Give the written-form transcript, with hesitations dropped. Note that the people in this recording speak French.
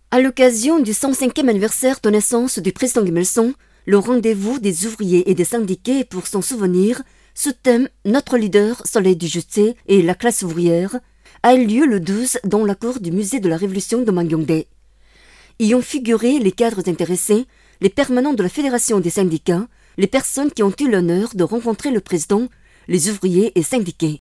À l'occasion du 105e anniversaire de naissance du président Kim Il-sung, le rendez-vous des ouvriers et des syndiqués pour son souvenir, sous thème Notre leader, soleil du justice et la classe ouvrière, a eu lieu le 12 dans la cour du musée de la Révolution de Mangyongdae. Y ont figuré les cadres intéressés, les permanents de la Fédération des syndicats, les personnes qui ont eu l'honneur de rencontrer le président, les ouvriers et syndiqués.